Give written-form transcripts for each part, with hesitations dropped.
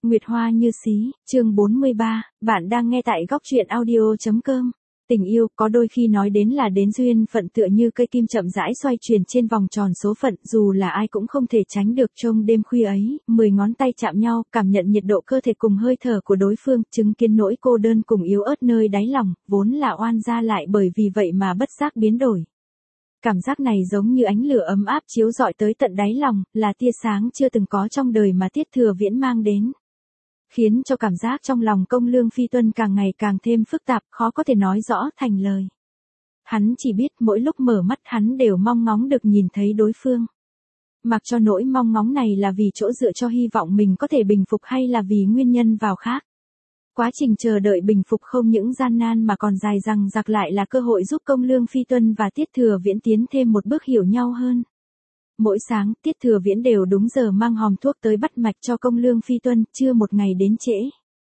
Nguyệt Hoa như xí, chương 43, bạn đang nghe tại góc truyện audio.com. Tình yêu có đôi khi nói đến là đến duyên phận tựa như cây kim chậm rãi xoay chuyển trên vòng tròn số phận, dù là ai cũng không thể tránh được. Trong đêm khuya ấy, 10 ngón tay chạm nhau, cảm nhận nhiệt độ cơ thể cùng hơi thở của đối phương, chứng kiến nỗi cô đơn cùng yếu ớt nơi đáy lòng, vốn là oan gia lại bởi vì vậy mà bất giác biến đổi. Cảm giác này giống như ánh lửa ấm áp chiếu rọi tới tận đáy lòng, là tia sáng chưa từng có trong đời mà Tiết Thừa Viễn mang đến. Khiến cho cảm giác trong lòng Công Lương Phi Tuân càng ngày càng thêm phức tạp, khó có thể nói rõ thành lời. Hắn chỉ biết mỗi lúc mở mắt hắn đều mong ngóng được nhìn thấy đối phương. Mặc cho nỗi mong ngóng này là vì chỗ dựa cho hy vọng mình có thể bình phục hay là vì nguyên nhân vào khác. Quá trình chờ đợi bình phục không những gian nan mà còn dài dằng dặc, lại là cơ hội giúp Công Lương Phi Tuân và Tiết Thừa Viễn tiến thêm một bước hiểu nhau hơn. Mỗi sáng, Tiết Thừa Viễn đều đúng giờ mang hòm thuốc tới bắt mạch cho Công Lương Phi Tuân, chưa một ngày đến trễ.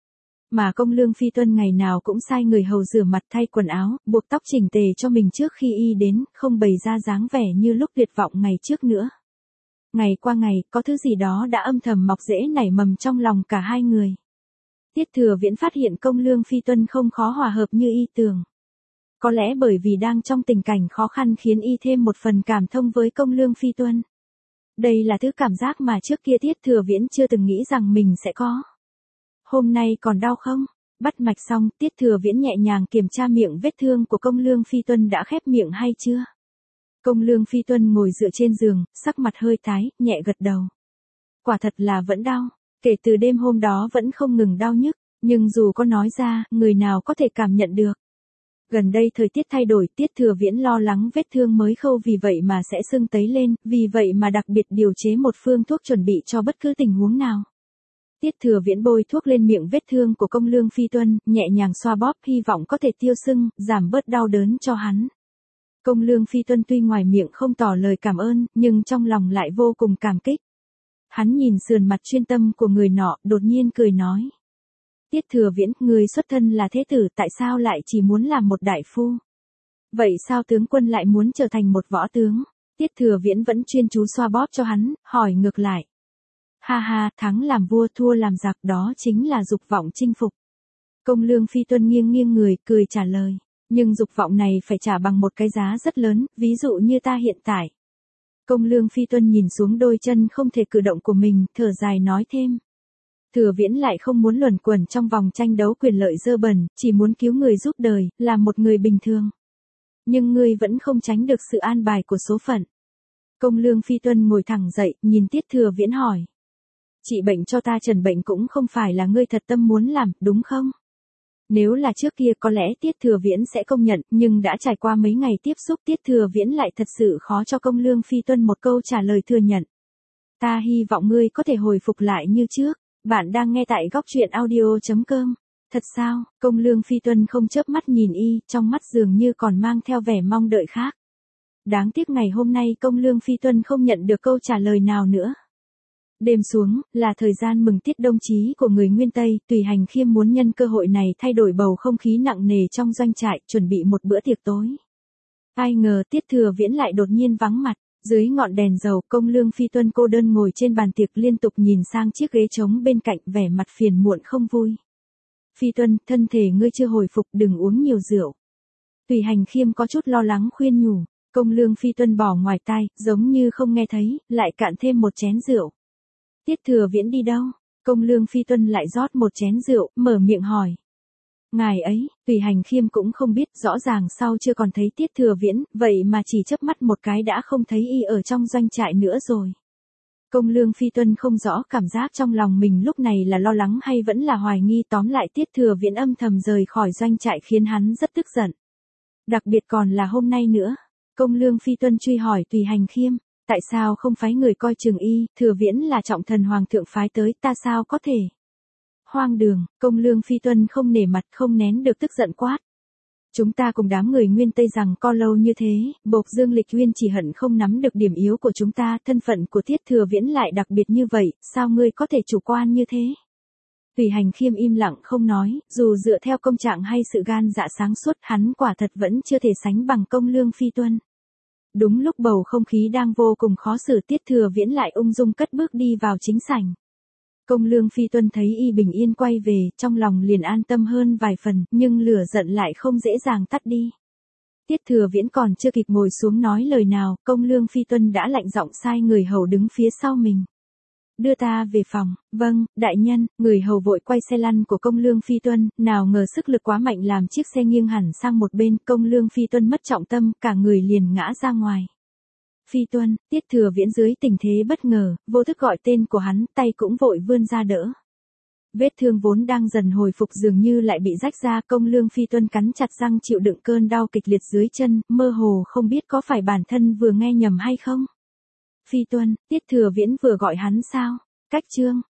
Mà Công Lương Phi Tuân ngày nào cũng sai người hầu rửa mặt, thay quần áo, buộc tóc chỉnh tề cho mình trước khi y đến, không bày ra dáng vẻ như lúc tuyệt vọng ngày trước nữa. Ngày qua ngày, có thứ gì đó đã âm thầm mọc rễ nảy mầm trong lòng cả hai người. Tiết Thừa Viễn phát hiện Công Lương Phi Tuân không khó hòa hợp như y tưởng. Có lẽ bởi vì đang trong tình cảnh khó khăn khiến y thêm một phần cảm thông với Công Lương Phi Tuân. Đây là thứ cảm giác mà trước kia Tiết Thừa Viễn chưa từng nghĩ rằng mình sẽ có. Hôm nay còn đau không? Bắt mạch xong, Tiết Thừa Viễn nhẹ nhàng kiểm tra miệng vết thương của Công Lương Phi Tuân đã khép miệng hay chưa. Công Lương Phi Tuân ngồi dựa trên giường, sắc mặt hơi tái, nhẹ gật đầu. Quả thật là vẫn đau, kể từ đêm hôm đó vẫn không ngừng đau nhức, nhưng dù có nói ra, người nào có thể cảm nhận được. Gần đây thời tiết thay đổi, Tiết Thừa Viễn lo lắng vết thương mới khâu vì vậy mà sẽ sưng tấy lên, vì vậy mà đặc biệt điều chế một phương thuốc chuẩn bị cho bất cứ tình huống nào. Tiết Thừa Viễn bôi thuốc lên miệng vết thương của Công Lương Phi Tuân, nhẹ nhàng xoa bóp, hy vọng có thể tiêu sưng, giảm bớt đau đớn cho hắn. Công Lương Phi Tuân tuy ngoài miệng không tỏ lời cảm ơn, nhưng trong lòng lại vô cùng cảm kích. Hắn nhìn sườn mặt chuyên tâm của người nọ, đột nhiên cười nói. Tiết Thừa Viễn, người xuất thân là thế tử, tại sao lại chỉ muốn làm một đại phu? Vậy sao tướng quân lại muốn trở thành một võ tướng? Tiết Thừa Viễn vẫn chuyên chú xoa bóp cho hắn, hỏi ngược lại. Ha ha, thắng làm vua thua làm giặc, đó chính là dục vọng chinh phục. Công Lương Phi Tuân nghiêng nghiêng người, cười trả lời. Nhưng dục vọng này phải trả bằng một cái giá rất lớn, ví dụ như ta hiện tại. Công Lương Phi Tuân nhìn xuống đôi chân không thể cử động của mình, thở dài nói thêm. Thừa Viễn lại không muốn luẩn quẩn trong vòng tranh đấu quyền lợi dơ bẩn, chỉ muốn cứu người giúp đời, là một người bình thường. Nhưng ngươi vẫn không tránh được sự an bài của số phận. Công Lương Phi Tuân ngồi thẳng dậy, nhìn Tiết Thừa Viễn hỏi. Trị bệnh cho ta trần bệnh cũng không phải là ngươi thật tâm muốn làm, đúng không? Nếu là trước kia có lẽ Tiết Thừa Viễn sẽ công nhận, nhưng đã trải qua mấy ngày tiếp xúc, Tiết Thừa Viễn lại thật sự khó cho Công Lương Phi Tuân một câu trả lời thừa nhận. Ta hy vọng ngươi có thể hồi phục lại như trước. Bạn đang nghe tại góc truyện audio.com. Thật sao? Công Lương Phi Tuân không chớp mắt nhìn y, trong mắt dường như còn mang theo vẻ mong đợi khác. Đáng tiếc ngày hôm nay Công Lương Phi Tuân không nhận được câu trả lời nào nữa. Đêm xuống, là thời gian mừng tiết đông chí của người Nguyên Tây, Tùy Hành Khiêm muốn nhân cơ hội này thay đổi bầu không khí nặng nề trong doanh trại, chuẩn bị một bữa tiệc tối. Ai ngờ Tiết Thừa Viễn lại đột nhiên vắng mặt. Dưới ngọn đèn dầu, Công Lương Phi Tuân cô đơn ngồi trên bàn tiệc liên tục nhìn sang chiếc ghế trống bên cạnh, vẻ mặt phiền muộn không vui. Phi Tuân, thân thể ngươi chưa hồi phục, đừng uống nhiều rượu. Tùy Hành Khiêm có chút lo lắng khuyên nhủ. Công Lương Phi Tuân bỏ ngoài tai, giống như không nghe thấy, lại cạn thêm một chén rượu. Tiết Thừa Viễn đi đâu? Công Lương Phi Tuân lại rót một chén rượu, mở miệng hỏi. Ngài ấy, Tùy Hành Khiêm cũng không biết, rõ ràng sau chưa còn thấy Tiết Thừa Viễn, vậy mà chỉ chớp mắt một cái đã không thấy y ở trong doanh trại nữa rồi. Công Lương Phi Tuân không rõ cảm giác trong lòng mình lúc này là lo lắng hay vẫn là hoài nghi, tóm lại Tiết Thừa Viễn âm thầm rời khỏi doanh trại khiến hắn rất tức giận. Đặc biệt còn là hôm nay nữa. Công Lương Phi Tuân truy hỏi Tùy Hành Khiêm, tại sao không phái người coi chừng y, Thừa Viễn là trọng thần hoàng thượng phái tới, ta sao có thể? Hoang đường, Công Lương Phi Tuân không nể mặt, không nén được tức giận quát. Chúng ta cùng đám người Nguyên Tây rằng co lâu như thế, Bộc Dương Lịch Uyên chỉ hận không nắm được điểm yếu của chúng ta, thân phận của Tiết Thừa Viễn lại đặc biệt như vậy, sao ngươi có thể chủ quan như thế? Tùy Hành Khiêm im lặng không nói, dù dựa theo công trạng hay sự gan dạ sáng suốt, hắn quả thật vẫn chưa thể sánh bằng Công Lương Phi Tuân. Đúng lúc bầu không khí đang vô cùng khó xử, Tiết Thừa Viễn lại ung dung cất bước đi vào chính sảnh. Công Lương Phi Tuân thấy y bình yên quay về, trong lòng liền an tâm hơn vài phần, nhưng lửa giận lại không dễ dàng tắt đi. Tiết Thừa Viễn còn chưa kịp ngồi xuống nói lời nào, Công Lương Phi Tuân đã lạnh giọng sai người hầu đứng phía sau mình. Đưa ta về phòng. Vâng, đại nhân. Người hầu vội quay xe lăn của Công Lương Phi Tuân, nào ngờ sức lực quá mạnh làm chiếc xe nghiêng hẳn sang một bên, Công Lương Phi Tuân mất trọng tâm, cả người liền ngã ra ngoài. Phi Tuân. Tiết Thừa Viễn dưới tình thế bất ngờ, vô thức gọi tên của hắn, tay cũng vội vươn ra đỡ. Vết thương vốn đang dần hồi phục dường như lại bị rách ra, Công Lương Phi Tuân cắn chặt răng chịu đựng cơn đau kịch liệt dưới chân, mơ hồ không biết có phải bản thân vừa nghe nhầm hay không. Phi Tuân. Tiết Thừa Viễn vừa gọi hắn sao? Cách Trương.